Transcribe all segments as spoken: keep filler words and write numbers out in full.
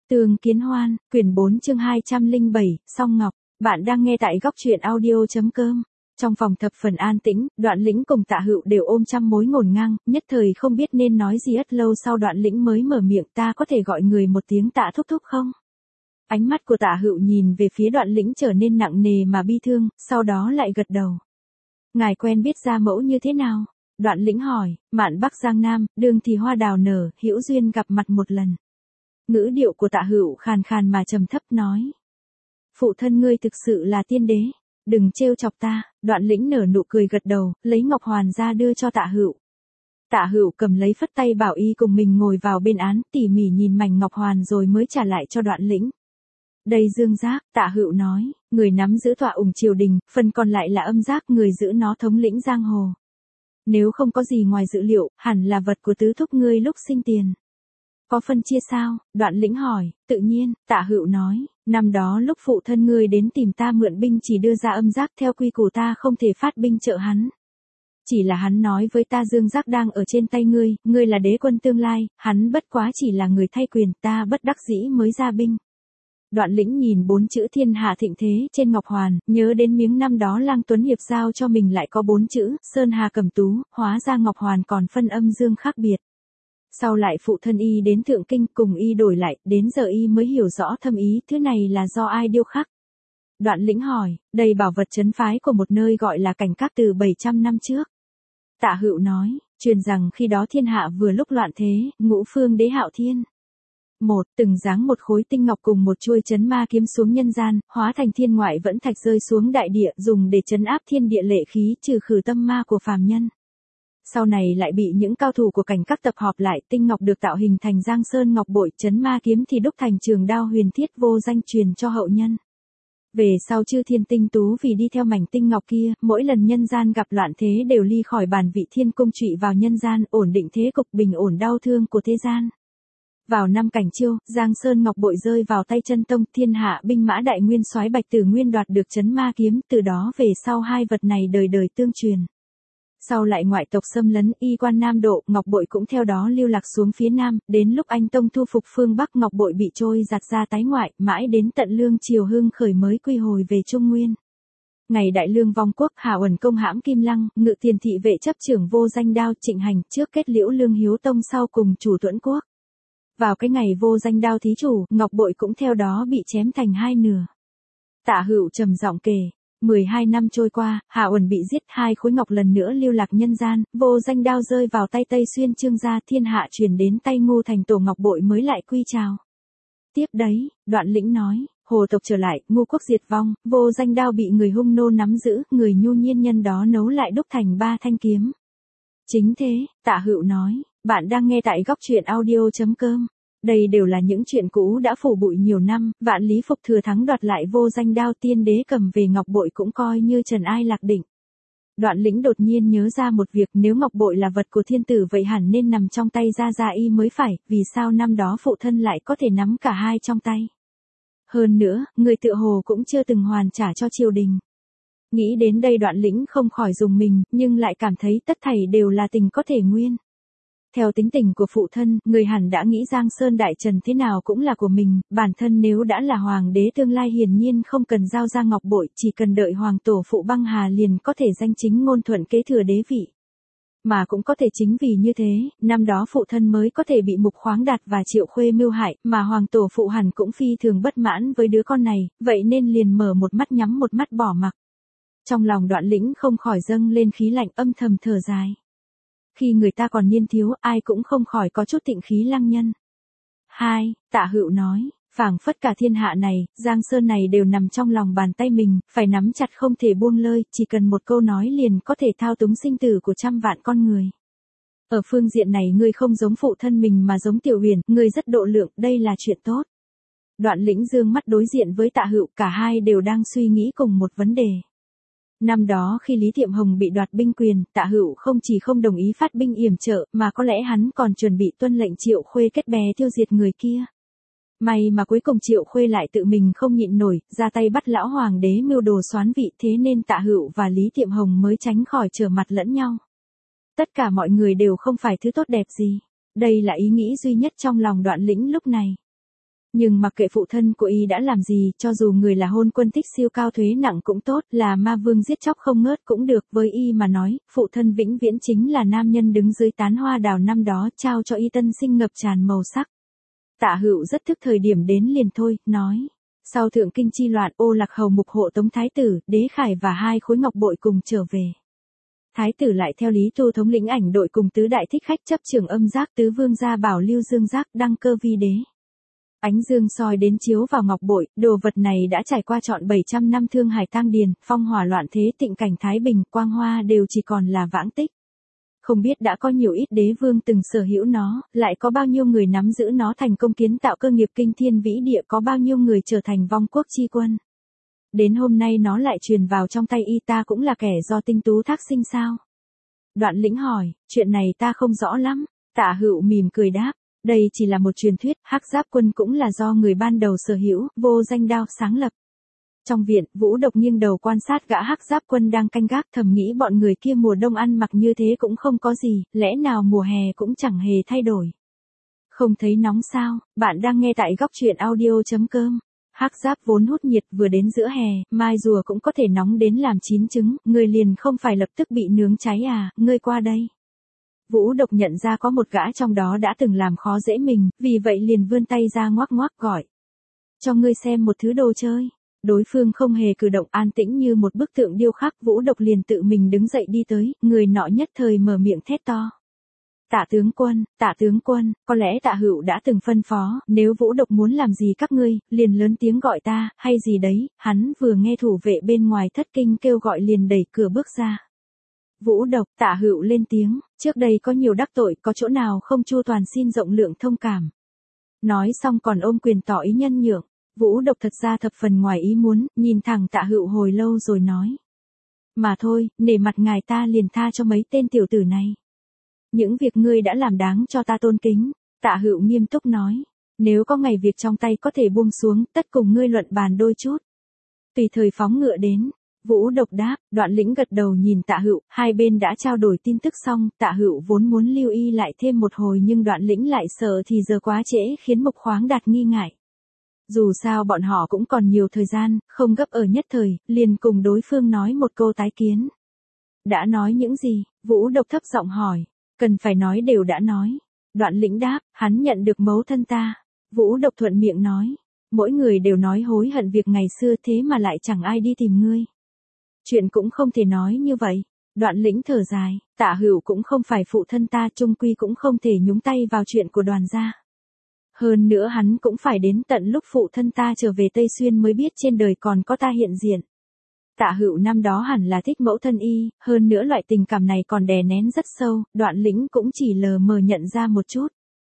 Tường Kiến Hoan, quyển bốn chương hai trăm lẻ bảy, Song Ngọc. Bạn đang nghe tại góc truyện audio chấm com. Trong phòng thập phần an tĩnh, Đoạn Lĩnh cùng Tạ Hựu đều ôm trăm mối ngổn ngang, nhất thời không biết nên nói gì. Ít lâu sau Đoạn Lĩnh mới mở miệng, ta có thể gọi người một tiếng Tạ thúc thúc không? Ánh mắt của Tạ Hựu nhìn về phía Đoạn Lĩnh trở nên nặng nề mà bi thương, sau đó lại gật đầu. Ngài quen biết gia mẫu như thế nào? Đoạn Lĩnh hỏi. Mạn Bắc Giang Nam, đường thì hoa đào nở, hữu duyên gặp mặt một lần. Ngữ điệu của Tạ Hựu khàn khàn mà trầm thấp nói. Phụ thân ngươi thực sự là tiên đế, đừng trêu chọc ta. Đoạn Lĩnh nở nụ cười gật đầu, lấy ngọc hoàn ra đưa cho Tạ Hựu. Tạ Hựu cầm lấy phất tay bảo y cùng mình ngồi vào bên án, tỉ mỉ nhìn mảnh ngọc hoàn rồi mới trả lại cho Đoạn Lĩnh. Đây dương giác, Tạ Hựu nói, người nắm giữ tọa ủng triều đình, phần còn lại là âm giác, người giữ nó thống lĩnh giang hồ. Nếu không có gì ngoài dữ liệu, hẳn là vật của tứ thúc ngươi lúc sinh tiền. Có phân chia sao? Đoạn Lĩnh hỏi. Tự nhiên, Tạ Hựu nói, năm đó lúc phụ thân ngươi đến tìm ta mượn binh chỉ đưa ra âm giác, theo quy củ ta không thể phát binh trợ hắn. Chỉ là hắn nói với ta dương giác đang ở trên tay ngươi, ngươi là đế quân tương lai, hắn bất quá chỉ là người thay quyền, ta bất đắc dĩ mới ra binh. Đoạn Lĩnh nhìn bốn chữ thiên hạ thịnh thế trên ngọc hoàn, nhớ đến miếng năm đó Lang Tuấn Hiệp giao cho mình lại có bốn chữ, Sơn Hà Cẩm Tú, hóa ra ngọc hoàn còn phân âm dương khác biệt. Sau lại phụ thân y đến Thượng Kinh cùng y đổi lại, đến giờ y mới hiểu rõ thâm ý, thứ này là do ai điêu khắc. Đoạn Lĩnh hỏi, đây bảo vật trấn phái của một nơi gọi là Cảnh Các từ bảy trăm năm trước. Tạ Hựu nói, truyền rằng khi đó thiên hạ vừa lúc loạn thế, ngũ phương đế Hạo Thiên. Một, từng giáng một khối tinh ngọc cùng một chuôi chấn ma kiếm xuống nhân gian, hóa thành thiên ngoại vẫn thạch rơi xuống đại địa, dùng để trấn áp thiên địa lệ khí, trừ khử tâm ma của phàm nhân. Sau này lại bị những cao thủ của Cảnh Các tập hợp lại, tinh ngọc được tạo hình thành Giang Sơn ngọc bội, chấn ma kiếm thì đúc thành trường đao huyền thiết vô danh truyền cho hậu nhân. Về sau chư thiên tinh tú vì đi theo mảnh tinh ngọc kia, mỗi lần nhân gian gặp loạn thế đều ly khỏi bản vị thiên cung trụy vào nhân gian, ổn định thế cục bình ổn đau thương của thế gian. Vào năm Cảnh Chiêu, Giang Sơn ngọc bội rơi vào tay Chân Tông, thiên hạ binh mã đại nguyên soái Bạch Tử Nguyên đoạt được chấn ma kiếm, từ đó về sau hai vật này đời đời tương truyền. Sau lại ngoại tộc xâm lấn, y quan Nam Độ, ngọc bội cũng theo đó lưu lạc xuống phía Nam, đến lúc Anh Tông thu phục phương Bắc, ngọc bội bị trôi giạt ra tái ngoại, mãi đến tận Lương Triều hưng khởi mới quy hồi về Trung Nguyên. Ngày Đại Lương vong quốc, Hà Uẩn công hãm Kim Lăng, ngự tiền thị vệ chấp trưởng Vô Danh Đao, Trịnh Hành, trước kết liễu Lương Hiếu Tông, sau cùng chủ Tuẫn Quốc. Vào cái ngày Vô Danh Đao thí chủ, ngọc bội cũng theo đó bị chém thành hai nửa. Tạ Hựu trầm giọng kể. mười hai năm trôi qua, Hà Uẩn bị giết, hai khối ngọc lần nữa lưu lạc nhân gian, Vô Danh Đao rơi vào tay Tây Xuyên Trương gia, thiên hạ truyền đến tay Ngô Thành Tổ, ngọc bội mới lại quy chào. Tiếp đấy, Đoạn Lĩnh nói, Hồ tộc trở lại, Ngô quốc diệt vong, Vô Danh Đao bị người hung nô nắm giữ, người nhu nhiên nhân đó nấu lại đúc thành ba thanh kiếm. Chính thế, Tạ Hựu nói, bạn đang nghe tại góc truyện audio chấm com. Đây đều là những chuyện cũ đã phủ bụi nhiều năm, vạn lý phục thừa thắng đoạt lại Vô Danh Đao, tiên đế cầm về ngọc bội cũng coi như trần ai lạc định. Đoạn Lĩnh đột nhiên nhớ ra một việc, nếu ngọc bội là vật của thiên tử vậy hẳn nên nằm trong tay Gia Gia y mới phải, vì sao năm đó phụ thân lại có thể nắm cả hai trong tay. Hơn nữa, người tựa hồ cũng chưa từng hoàn trả cho triều đình. Nghĩ đến đây Đoạn Lĩnh không khỏi rùng mình, nhưng lại cảm thấy tất thảy đều là tình có thể nguyên. Theo tính tình của phụ thân, người hẳn đã nghĩ Giang Sơn Đại Trần thế nào cũng là của mình, bản thân nếu đã là hoàng đế tương lai hiển nhiên không cần giao ra ngọc bội, chỉ cần đợi hoàng tổ phụ băng hà liền có thể danh chính ngôn thuận kế thừa đế vị. Mà cũng có thể chính vì như thế, năm đó phụ thân mới có thể bị Mục Khoáng Đạt và Triệu Khuê mưu hại, mà hoàng tổ phụ hẳn cũng phi thường bất mãn với đứa con này, vậy nên liền mở một mắt nhắm một mắt bỏ mặc. Trong lòng Đoạn Lĩnh không khỏi dâng lên khí lạnh, âm thầm thở dài. Khi người ta còn niên thiếu, ai cũng không khỏi có chút tịnh khí lăng nhân. Hai, Tạ Hựu nói, phảng phất cả thiên hạ này, Giang Sơn này đều nằm trong lòng bàn tay mình, phải nắm chặt không thể buông lơi, chỉ cần một câu nói liền có thể thao túng sinh tử của trăm vạn con người. Ở phương diện này ngươi không giống phụ thân mình mà giống Tiểu Huyền, ngươi rất độ lượng, đây là chuyện tốt. Đoạn Lĩnh dương mắt đối diện với Tạ Hựu, cả hai đều đang suy nghĩ cùng một vấn đề. Năm đó khi Lý Thiệm Hồng bị đoạt binh quyền, Tạ Hựu không chỉ không đồng ý phát binh yểm trợ, mà có lẽ hắn còn chuẩn bị tuân lệnh Triệu Khuê kết bè tiêu diệt người kia. May mà cuối cùng Triệu Khuê lại tự mình không nhịn nổi, ra tay bắt lão hoàng đế mưu đồ soán vị, thế nên Tạ Hựu và Lý Thiệm Hồng mới tránh khỏi trở mặt lẫn nhau. Tất cả mọi người đều không phải thứ tốt đẹp gì. Đây là ý nghĩ duy nhất trong lòng Đoạn Lĩnh lúc này. Nhưng mặc kệ phụ thân của y đã làm gì, cho dù người là hôn quân tích siêu cao thuế nặng cũng tốt, là ma vương giết chóc không ngớt cũng được, với y mà nói, phụ thân vĩnh viễn chính là nam nhân đứng dưới tán hoa đào năm đó trao cho y tân sinh ngập tràn màu sắc. Tạ Hựu rất thức thời điểm đến liền thôi, nói. Sau thượng kinh chi loạn, Ô Lạc Hầu mục hộ Tống Thái Tử, Đế Khải và hai khối ngọc bội cùng trở về. Thái tử lại theo Lý Tu thống lĩnh ảnh đội cùng tứ đại thích khách chấp trường âm giác tứ vương gia bảo Lưu Dương giác đăng cơ vi đế. Ánh dương soi đến chiếu vào ngọc bội, đồ vật này đã trải qua trọn bảy trăm năm thương hải tang điền, phong hỏa loạn thế tịnh cảnh thái bình, quang hoa đều chỉ còn là vãng tích. Không biết đã có nhiều ít đế vương từng sở hữu nó, lại có bao nhiêu người nắm giữ nó thành công kiến tạo cơ nghiệp kinh thiên vĩ địa, có bao nhiêu người trở thành vong quốc chi quân. Đến hôm nay nó lại truyền vào trong tay y, ta cũng là kẻ do tinh tú thác sinh sao? Đoạn Lĩnh hỏi, chuyện này ta không rõ lắm. Tạ Hựu mỉm cười đáp, đây chỉ là một truyền thuyết, Hắc Giáp quân cũng là do người ban đầu sở hữu, Vô Danh Đao sáng lập. Trong viện, Vũ Độc nghiêng đầu quan sát gã Hắc Giáp quân đang canh gác, thầm nghĩ bọn người kia mùa đông ăn mặc như thế cũng không có gì, lẽ nào mùa hè cũng chẳng hề thay đổi. Không thấy nóng sao? Bạn đang nghe tại góc truyện audio chấm com. Hắc Giáp vốn hút nhiệt, vừa đến giữa hè, mai rùa cũng có thể nóng đến làm chín trứng, ngươi liền không phải lập tức bị nướng cháy à, ngươi qua đây. Vũ Độc nhận ra có một gã trong đó đã từng làm khó dễ mình, vì vậy liền vươn tay ra ngoắc ngoắc gọi. Cho ngươi xem một thứ đồ chơi. Đối phương không hề cử động, an tĩnh như một bức tượng điêu khắc, Vũ Độc liền tự mình đứng dậy đi tới, người nọ nhất thời mở miệng thét to. Tạ tướng quân, Tạ tướng quân, có lẽ Tạ Hựu đã từng phân phó, nếu Vũ Độc muốn làm gì các ngươi, liền lớn tiếng gọi ta, hay gì đấy, hắn vừa nghe thủ vệ bên ngoài thất kinh kêu gọi liền đẩy cửa bước ra. Vũ Độc, Tạ Hựu lên tiếng, trước đây có nhiều đắc tội, có chỗ nào không chu toàn xin rộng lượng thông cảm. Nói xong còn ôm quyền tỏ ý nhân nhượng. Vũ Độc thật ra thập phần ngoài ý muốn, nhìn thẳng Tạ Hựu hồi lâu rồi nói. Mà thôi, nể mặt ngài ta liền tha cho mấy tên tiểu tử này. Những việc ngươi đã làm đáng cho ta tôn kính. Tạ Hựu nghiêm túc nói. Nếu có ngày việc trong tay có thể buông xuống, tất cùng ngươi luận bàn đôi chút. Tùy thời phóng ngựa đến. Vũ Độc đáp, Đoạn Lĩnh gật đầu nhìn Tạ Hựu, hai bên đã trao đổi tin tức xong, Tạ Hựu vốn muốn lưu y lại thêm một hồi nhưng Đoạn Lĩnh lại sợ thì giờ quá trễ khiến Mục Khoáng Đạt nghi ngại. Dù sao bọn họ cũng còn nhiều thời gian, không gấp ở nhất thời, liền cùng đối phương nói một câu tái kiến. Đã nói những gì? Vũ Độc thấp giọng hỏi. Cần phải nói đều đã nói. Đoạn Lĩnh đáp, hắn nhận được mẫu thân ta. Vũ Độc thuận miệng nói. Mỗi người đều nói hối hận việc ngày xưa thế mà lại chẳng ai đi tìm ngươi. Chuyện cũng không thể nói như vậy. Đoạn Lĩnh thở dài, Tạ Hựu cũng không phải phụ thân ta, chung quy cũng không thể nhúng tay vào chuyện của Đoàn gia. Hơn nữa hắn cũng phải đến tận lúc phụ thân ta trở về Tây Xuyên mới biết trên đời còn có ta hiện diện. Tạ Hựu năm đó hẳn là thích mẫu thân y, hơn nữa loại tình cảm này còn đè nén rất sâu, Đoạn Lĩnh cũng chỉ lờ mờ nhận ra một chút.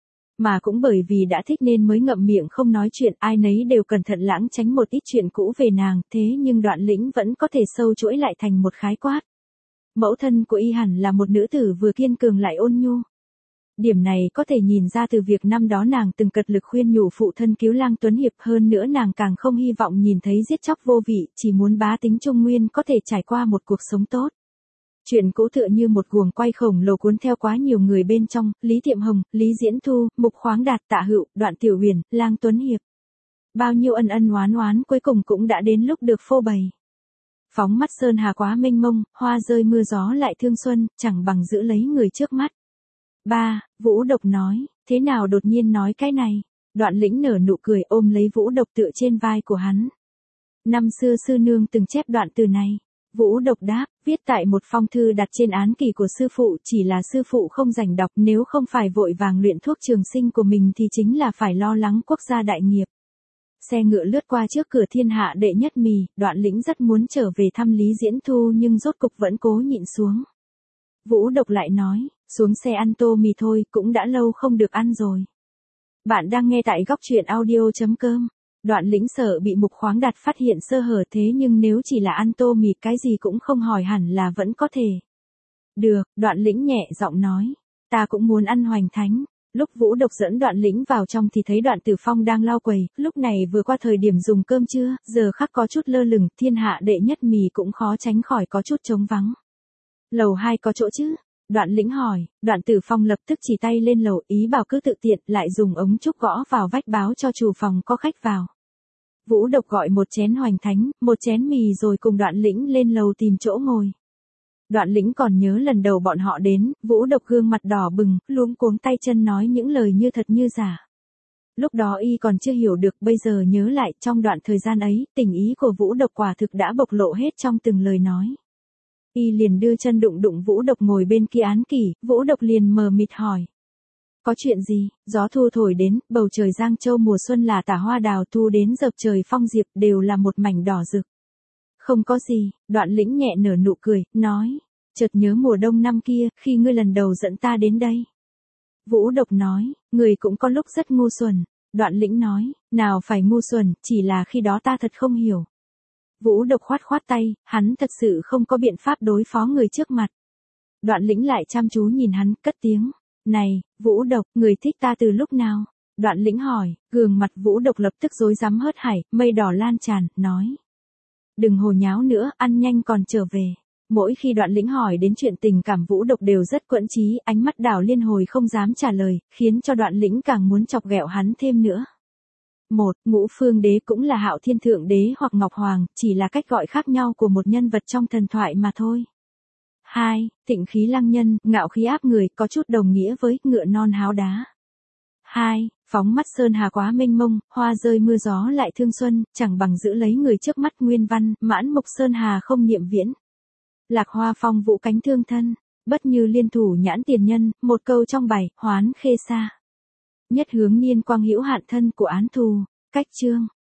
Mà cũng bởi vì đã thích nên mới ngậm miệng không nói chuyện, ai nấy đều cẩn thận lãng tránh một ít chuyện cũ về nàng, thế nhưng Đoạn Lĩnh vẫn có thể sâu chuỗi lại thành một khái quát. Mẫu thân của y hẳn là một nữ tử vừa kiên cường lại ôn nhu. Điểm này có thể nhìn ra từ việc năm đó nàng từng cật lực khuyên nhủ phụ thân cứu Lang Tuấn Hiệp, hơn nữa nàng càng không hy vọng nhìn thấy giết chóc vô vị, chỉ muốn bá tính Trung Nguyên có thể trải qua một cuộc sống tốt. Chuyện cũ tựa như một guồng quay khổng lồ cuốn theo quá nhiều người bên trong, Lý Tiệm Hồng, Lý Diễn Thu, Mục Khoáng Đạt, Tạ Hựu, Đoạn Tiểu Huyền, Lang Tuấn Hiệp. Bao nhiêu ân ân oán oán cuối cùng cũng đã đến lúc được phô bày. Phóng mắt sơn hà quá mênh mông, hoa rơi mưa gió lại thương xuân, chẳng bằng giữ lấy người trước mắt. Ba, Vũ Độc nói, thế nào đột nhiên nói cái này? Đoạn Lĩnh nở nụ cười ôm lấy Vũ Độc tựa trên vai của hắn. Năm xưa sư nương từng chép đoạn từ này. Vũ Độc đáp, viết tại một phong thư đặt trên án kỷ của sư phụ, chỉ là sư phụ không rảnh đọc, nếu không phải vội vàng luyện thuốc trường sinh của mình thì chính là phải lo lắng quốc gia đại nghiệp. Xe ngựa lướt qua trước cửa thiên hạ đệ nhất mì, Đoạn Lĩnh rất muốn trở về thăm Lý Diễn Thu nhưng rốt cục vẫn cố nhịn xuống. Vũ Độc lại nói, xuống xe ăn tô mì thôi, cũng đã lâu không được ăn rồi. Bạn đang nghe tại góc truyện audio chấm com. Đoạn Lĩnh sợ bị Mục Khoáng Đạt phát hiện sơ hở, thế nhưng nếu chỉ là ăn tô mì cái gì cũng không hỏi hẳn là vẫn có thể. Được, Đoạn Lĩnh nhẹ giọng nói, ta cũng muốn ăn hoành thánh. Lúc Vũ Độc dẫn Đoạn Lĩnh vào trong thì thấy Đoạn Tử Phong đang lau quầy, lúc này vừa qua thời điểm dùng cơm trưa, giờ khắc có chút lơ lửng, thiên hạ đệ nhất mì cũng khó tránh khỏi có chút trống vắng. Lầu hai có chỗ chứ? Đoạn Lĩnh hỏi, Đoạn Tử Phong lập tức chỉ tay lên lầu, ý bảo cứ tự tiện, lại dùng ống trúc gõ vào vách báo cho chủ phòng có khách vào. Vũ Độc gọi một chén hoành thánh, một chén mì rồi cùng Đoạn Lĩnh lên lầu tìm chỗ ngồi. Đoạn Lĩnh còn nhớ lần đầu bọn họ đến, Vũ Độc gương mặt đỏ bừng, luống cuống tay chân nói những lời như thật như giả. Lúc đó y còn chưa hiểu được, bây giờ nhớ lại, trong đoạn thời gian ấy, tình ý của Vũ Độc quả thực đã bộc lộ hết trong từng lời nói. Y liền đưa chân đụng đụng Vũ Độc ngồi bên kia án kỷ, Vũ Độc liền mờ mịt hỏi. Có chuyện gì? Gió thu thổi đến, bầu trời Giang Châu mùa xuân là tả hoa đào thu đến dập trời phong diệp đều là một mảnh đỏ rực. Không có gì, Đoạn Lĩnh nhẹ nở nụ cười, nói. Chợt nhớ mùa đông năm kia, khi ngươi lần đầu dẫn ta đến đây. Vũ Độc nói, người cũng có lúc rất ngu xuẩn. Đoạn Lĩnh nói, nào phải ngu xuẩn, chỉ là khi đó ta thật không hiểu. Vũ Độc khoát khoát tay, hắn thật sự không có biện pháp đối phó người trước mặt. Đoạn Lĩnh lại chăm chú nhìn hắn, cất tiếng. Này, Vũ Độc, người thích ta từ lúc nào? Đoạn Lĩnh hỏi, gương mặt Vũ Độc lập tức rối rắm hớt hải, mây đỏ lan tràn, nói. Đừng hồ nháo nữa, ăn nhanh còn trở về. Mỗi khi Đoạn Lĩnh hỏi đến chuyện tình cảm, Vũ Độc đều rất quẫn trí, ánh mắt đảo liên hồi không dám trả lời, khiến cho Đoạn Lĩnh càng muốn chọc ghẹo hắn thêm nữa. Một, Ngũ Phương Đế cũng là Hạo Thiên Thượng Đế hoặc Ngọc Hoàng, chỉ là cách gọi khác nhau của một nhân vật trong thần thoại mà thôi. Hai, Tịnh khí lăng nhân, ngạo khí áp người, có chút đồng nghĩa với ngựa non háo đá. Hai, Phóng mắt sơn hà quá mênh mông, hoa rơi mưa gió lại thương xuân, chẳng bằng giữ lấy người trước mắt. Nguyên văn, mãn mục sơn hà không niệm viễn. Lạc hoa phong vũ cánh thương thân, bất như liên thủ nhãn tiền nhân, một câu trong bài, hoán khê xa. Nhất hướng niên quang hữu hạn thân của án thù, cách chương.